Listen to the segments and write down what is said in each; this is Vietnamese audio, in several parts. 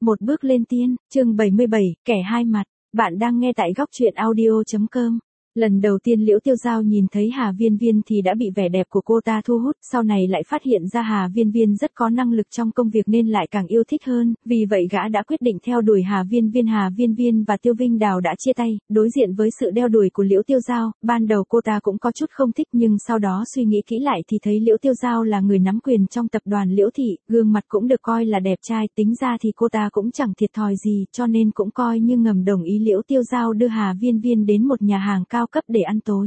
Một bước lên tiên, chương 77, kẻ hai mặt. Bạn đang nghe tại góc truyện audio.com. Lần đầu tiên Liễu Tiêu Giao nhìn thấy Hà Viên Viên thì đã bị vẻ đẹp của cô ta thu hút, sau này lại phát hiện ra Hà Viên Viên rất có năng lực trong công việc nên lại càng yêu thích hơn, vì vậy gã đã quyết định theo đuổi Hà Viên Viên. Hà Viên Viên và Tiêu Vinh Đào đã chia tay, đối diện với sự đeo đuổi của Liễu Tiêu Giao, ban đầu cô ta cũng có chút không thích nhưng sau đó suy nghĩ kỹ lại thì thấy Liễu Tiêu Giao là người nắm quyền trong tập đoàn Liễu Thị, gương mặt cũng được coi là đẹp trai, tính ra thì cô ta cũng chẳng thiệt thòi gì cho nên cũng coi như ngầm đồng ý Liễu Tiêu Giao đưa Hà Viên Viên đến một nhà hàng cao cấp để ăn tối.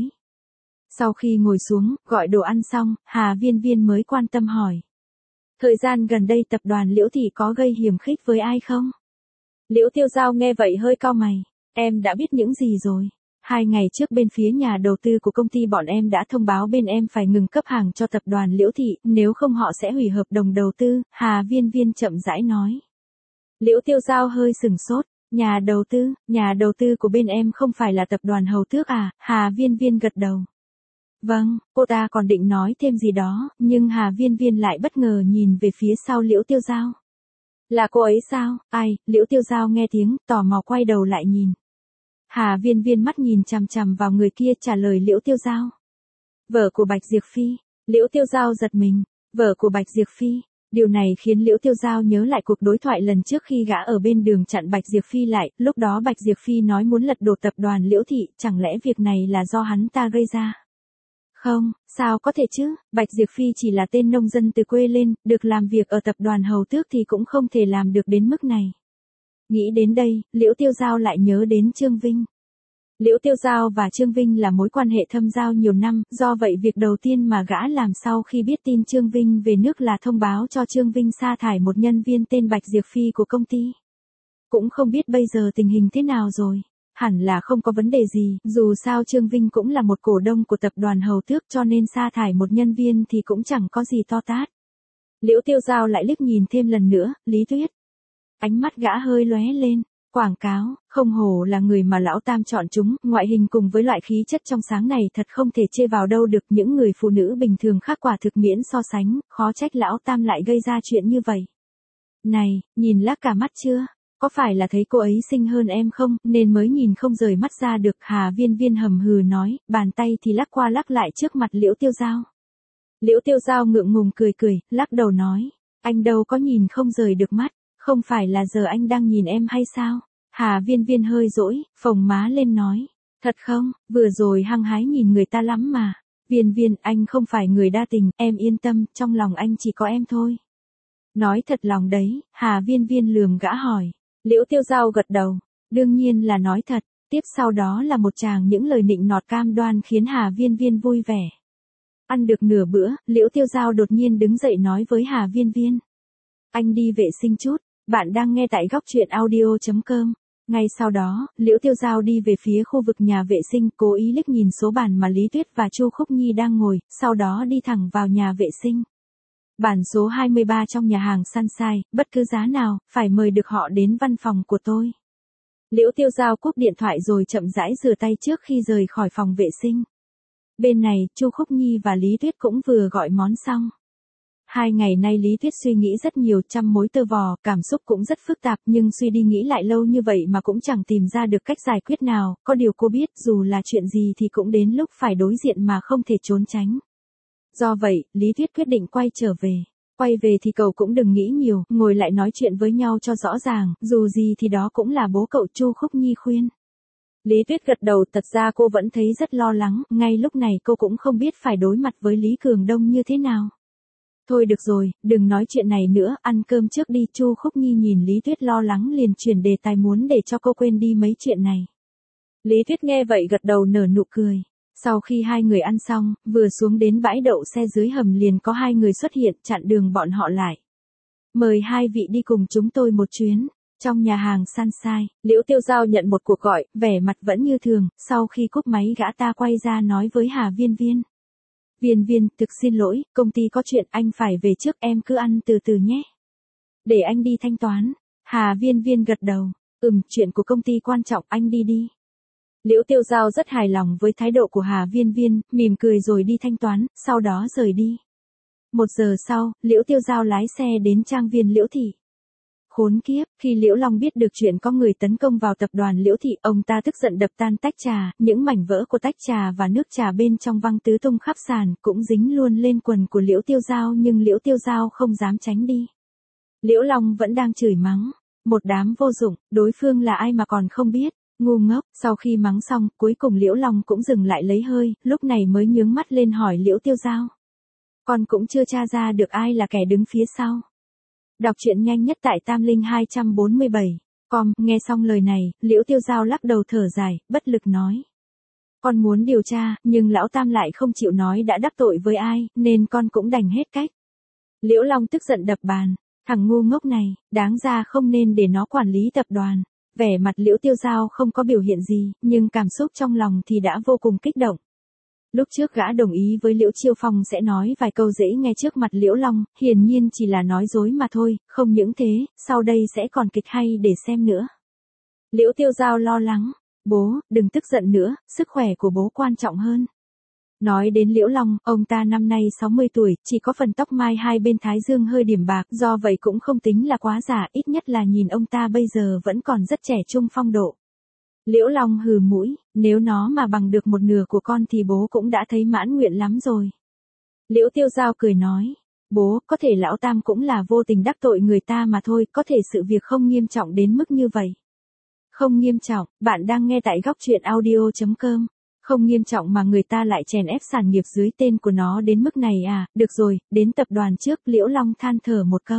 Sau khi ngồi xuống, gọi đồ ăn xong, Hà Viên Viên mới quan tâm hỏi. Thời gian gần đây tập đoàn Liễu Thị có gây hiềm khích với ai không? Liễu Tiêu Giao nghe vậy hơi cau mày. Em đã biết những gì rồi? 2 ngày trước bên phía nhà đầu tư của công ty bọn em đã thông báo bên em phải ngừng cấp hàng cho tập đoàn Liễu Thị, nếu không họ sẽ hủy hợp đồng đầu tư, Hà Viên Viên chậm rãi nói. Liễu Tiêu Giao hơi sừng sốt. Nhà đầu tư của bên em không phải là tập đoàn Hầu Tước à? Hà Viên Viên gật đầu. Vâng, cô ta còn định nói thêm gì đó, nhưng Hà Viên Viên lại bất ngờ nhìn về phía sau Liễu Tiêu Giao. Là cô ấy sao? Ai? Liễu Tiêu Giao nghe tiếng, tò mò quay đầu lại nhìn. Hà Viên Viên mắt nhìn chằm chằm vào người kia trả lời Liễu Tiêu Giao. Vợ của Bạch Diệp Phi. Liễu Tiêu Giao giật mình. Vợ của Bạch Diệp Phi. Điều này khiến Liễu Tiêu Giao nhớ lại cuộc đối thoại lần trước khi gã ở bên đường chặn Bạch Diệp Phi lại, lúc đó Bạch Diệp Phi nói muốn lật đổ tập đoàn Liễu Thị, chẳng lẽ việc này là do hắn ta gây ra? Không, sao có thể chứ, Bạch Diệp Phi chỉ là tên nông dân từ quê lên, được làm việc ở tập đoàn Hầu Tước thì cũng không thể làm được đến mức này. Nghĩ đến đây, Liễu Tiêu Giao lại nhớ đến Trương Vinh. Liễu Tiêu Giao và Trương Vinh là mối quan hệ thâm giao nhiều năm, do vậy việc đầu tiên mà gã làm sau khi biết tin Trương Vinh về nước là thông báo cho Trương Vinh sa thải một nhân viên tên Bạch Diệp Phi của công ty. Cũng không biết bây giờ tình hình thế nào rồi, hẳn là không có vấn đề gì, dù sao Trương Vinh cũng là một cổ đông của tập đoàn Hầu Tước cho nên sa thải một nhân viên thì cũng chẳng có gì to tát. Liễu Tiêu Giao lại liếc nhìn thêm lần nữa, Lý Tuyết. Ánh mắt gã hơi lóe lên. Quảng cáo, không hổ là người mà lão Tam chọn chúng, ngoại hình cùng với loại khí chất trong sáng này thật không thể chê vào đâu được, những người phụ nữ bình thường khác quả thực miễn so sánh, khó trách lão Tam lại gây ra chuyện như vậy. Này, nhìn lác cả mắt chưa? Có phải là thấy cô ấy xinh hơn em không, nên mới nhìn không rời mắt ra được? Hà Viên Viên hầm hừ nói, bàn tay thì lắc qua lắc lại trước mặt Liễu Tiêu Giao. Liễu Tiêu Giao ngượng ngùng cười cười, lắc đầu nói, anh đâu có nhìn không rời được mắt. Không phải là giờ anh đang nhìn em hay sao? Hà Viên Viên hơi dỗi, phồng má lên nói. Thật không, vừa rồi hăng hái nhìn người ta lắm mà. Viên Viên, anh không phải người đa tình, em yên tâm, trong lòng anh chỉ có em thôi. Nói thật lòng đấy, Hà Viên Viên lườm gã hỏi. Liễu Tiêu Giao gật đầu, đương nhiên là nói thật. Tiếp sau đó là một tràng những lời nịnh nọt cam đoan khiến Hà Viên Viên vui vẻ. Ăn được nửa bữa, Liễu Tiêu Giao đột nhiên đứng dậy nói với Hà Viên Viên. Anh đi vệ sinh chút. Bạn đang nghe tại góc truyện audio.com. Ngay sau đó, Liễu Tiêu Giao đi về phía khu vực nhà vệ sinh, cố ý liếc nhìn số bàn mà Lý Tuyết và Chu Khúc Nhi đang ngồi, sau đó đi thẳng vào nhà vệ sinh. Bản số 23 trong nhà hàng Sunshine, bất cứ giá nào, phải mời được họ đến văn phòng của tôi. Liễu Tiêu Giao cúp điện thoại rồi chậm rãi rửa tay trước khi rời khỏi phòng vệ sinh. Bên này, Chu Khúc Nhi và Lý Tuyết cũng vừa gọi món xong. 2 ngày nay Lý Tuyết suy nghĩ rất nhiều, trăm mối tơ vò, cảm xúc cũng rất phức tạp nhưng suy đi nghĩ lại lâu như vậy mà cũng chẳng tìm ra được cách giải quyết nào, có điều cô biết dù là chuyện gì thì cũng đến lúc phải đối diện mà không thể trốn tránh. Do vậy, Lý Tuyết quyết định quay trở về. Quay về thì cậu cũng đừng nghĩ nhiều, ngồi lại nói chuyện với nhau cho rõ ràng, dù gì thì đó cũng là bố cậu. Chu Khúc Nhi khuyên. Lý Tuyết gật đầu, thật ra cô vẫn thấy rất lo lắng, ngay lúc này cô cũng không biết phải đối mặt với Lý Cường Đông như thế nào. Thôi được rồi, đừng nói chuyện này nữa, ăn cơm trước đi. Chu Khúc Nhi nhìn Lý Tuyết lo lắng liền chuyển đề tài muốn để cho cô quên đi mấy chuyện này. Lý Tuyết nghe vậy gật đầu nở nụ cười. Sau khi hai người ăn xong, vừa xuống đến bãi đậu xe dưới hầm liền có 2 người xuất hiện chặn đường bọn họ lại. Mời 2 vị đi cùng chúng tôi một chuyến. Trong nhà hàng Sunshine, Liễu Tiêu Giao nhận một cuộc gọi, vẻ mặt vẫn như thường, sau khi cúp máy gã ta quay ra nói với Hà Viên Viên. Viên Viên, thực xin lỗi, công ty có chuyện anh phải về trước, em cứ ăn từ từ nhé. Để anh đi thanh toán. Hà Viên Viên gật đầu. Chuyện của công ty quan trọng, anh đi đi. Liễu Tiêu Giao rất hài lòng với thái độ của Hà Viên Viên, mỉm cười rồi đi thanh toán, sau đó rời đi. 1 giờ sau, Liễu Tiêu Giao lái xe đến trang viên Liễu Thị. Khốn kiếp, khi Liễu Long biết được chuyện có người tấn công vào tập đoàn Liễu Thị, ông ta tức giận đập tan tách trà, những mảnh vỡ của tách trà và nước trà bên trong văng tứ tung khắp sàn, cũng dính luôn lên quần của Liễu Tiêu Giao nhưng Liễu Tiêu Giao không dám tránh đi. Liễu Long vẫn đang chửi mắng, một đám vô dụng, đối phương là ai mà còn không biết, ngu ngốc. Sau khi mắng xong, cuối cùng Liễu Long cũng dừng lại lấy hơi, lúc này mới nhướng mắt lên hỏi Liễu Tiêu Giao. Con cũng chưa tra ra được ai là kẻ đứng phía sau. Đọc truyện nhanh nhất tại Tam Linh 247. Nghe xong lời này, Liễu Tiêu Giao lắc đầu thở dài, bất lực nói. Con muốn điều tra, nhưng lão Tam lại không chịu nói đã đắc tội với ai, nên con cũng đành hết cách. Liễu Long tức giận đập bàn. Thằng ngu ngốc này, đáng ra không nên để nó quản lý tập đoàn. Vẻ mặt Liễu Tiêu Giao không có biểu hiện gì, nhưng cảm xúc trong lòng thì đã vô cùng kích động. Lúc trước gã đồng ý với Liễu Chiêu Phong sẽ nói vài câu dễ nghe trước mặt Liễu Long, hiển nhiên chỉ là nói dối mà thôi, không những thế, sau đây sẽ còn kịch hay để xem nữa. Liễu Tiêu Giao lo lắng, bố, đừng tức giận nữa, sức khỏe của bố quan trọng hơn. Nói đến Liễu Long, ông ta năm nay 60 tuổi, chỉ có phần tóc mai hai bên thái dương hơi điểm bạc, do vậy cũng không tính là quá già, ít nhất là nhìn ông ta bây giờ vẫn còn rất trẻ trung phong độ. Liễu Long hừ mũi, nếu nó mà bằng được một nửa của con thì bố cũng đã thấy mãn nguyện lắm rồi. Liễu Tiêu Giao cười nói, bố, có thể lão Tam cũng là vô tình đắc tội người ta mà thôi, có thể sự việc không nghiêm trọng đến mức như vậy. Không nghiêm trọng, bạn đang nghe tại góc truyện audio.com. Không nghiêm trọng mà người ta lại chèn ép sản nghiệp dưới tên của nó đến mức này à, được rồi, đến tập đoàn trước. Liễu Long than thở một câu.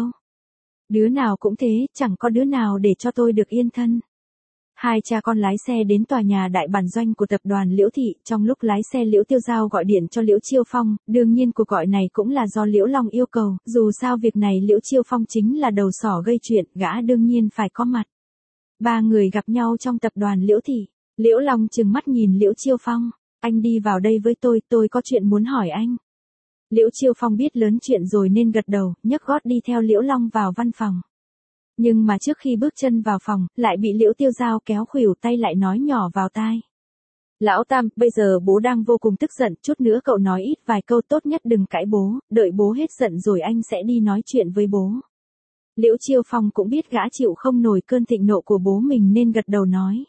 Đứa nào cũng thế, chẳng có đứa nào để cho tôi được yên thân. Hai cha con lái xe đến tòa nhà đại bản doanh của tập đoàn Liễu Thị, trong lúc lái xe Liễu Tiêu Giao gọi điện cho Liễu Chiêu Phong, đương nhiên cuộc gọi này cũng là do Liễu Long yêu cầu, dù sao việc này Liễu Chiêu Phong chính là đầu sỏ gây chuyện, gã đương nhiên phải có mặt. Ba người gặp nhau trong tập đoàn Liễu Thị. Liễu Long trừng mắt nhìn Liễu Chiêu Phong, anh đi vào đây với tôi có chuyện muốn hỏi anh. Liễu Chiêu Phong biết lớn chuyện rồi nên gật đầu, nhấc gót đi theo Liễu Long vào văn phòng. Nhưng mà trước khi bước chân vào phòng, lại bị Liễu Tiêu Giao kéo khuỷu tay lại nói nhỏ vào tai. Lão Tam, bây giờ bố đang vô cùng tức giận, chút nữa cậu nói ít vài câu, tốt nhất đừng cãi bố, đợi bố hết giận rồi anh sẽ đi nói chuyện với bố. Liễu Chiêu Phong cũng biết gã chịu không nổi cơn thịnh nộ của bố mình nên gật đầu nói.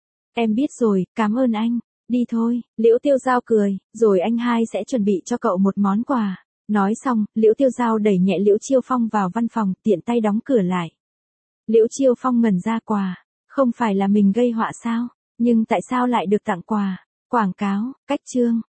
Em biết rồi, cảm ơn anh, đi thôi. Liễu Tiêu Giao cười, rồi anh hai sẽ chuẩn bị cho cậu một món quà. Nói xong, Liễu Tiêu Giao đẩy nhẹ Liễu Chiêu Phong vào văn phòng, tiện tay đóng cửa lại. Liễu Chiêu Phong ngẩn ra, quà, không phải là mình gây họa sao, nhưng tại sao lại được tặng quà? Quảng cáo, cách chương.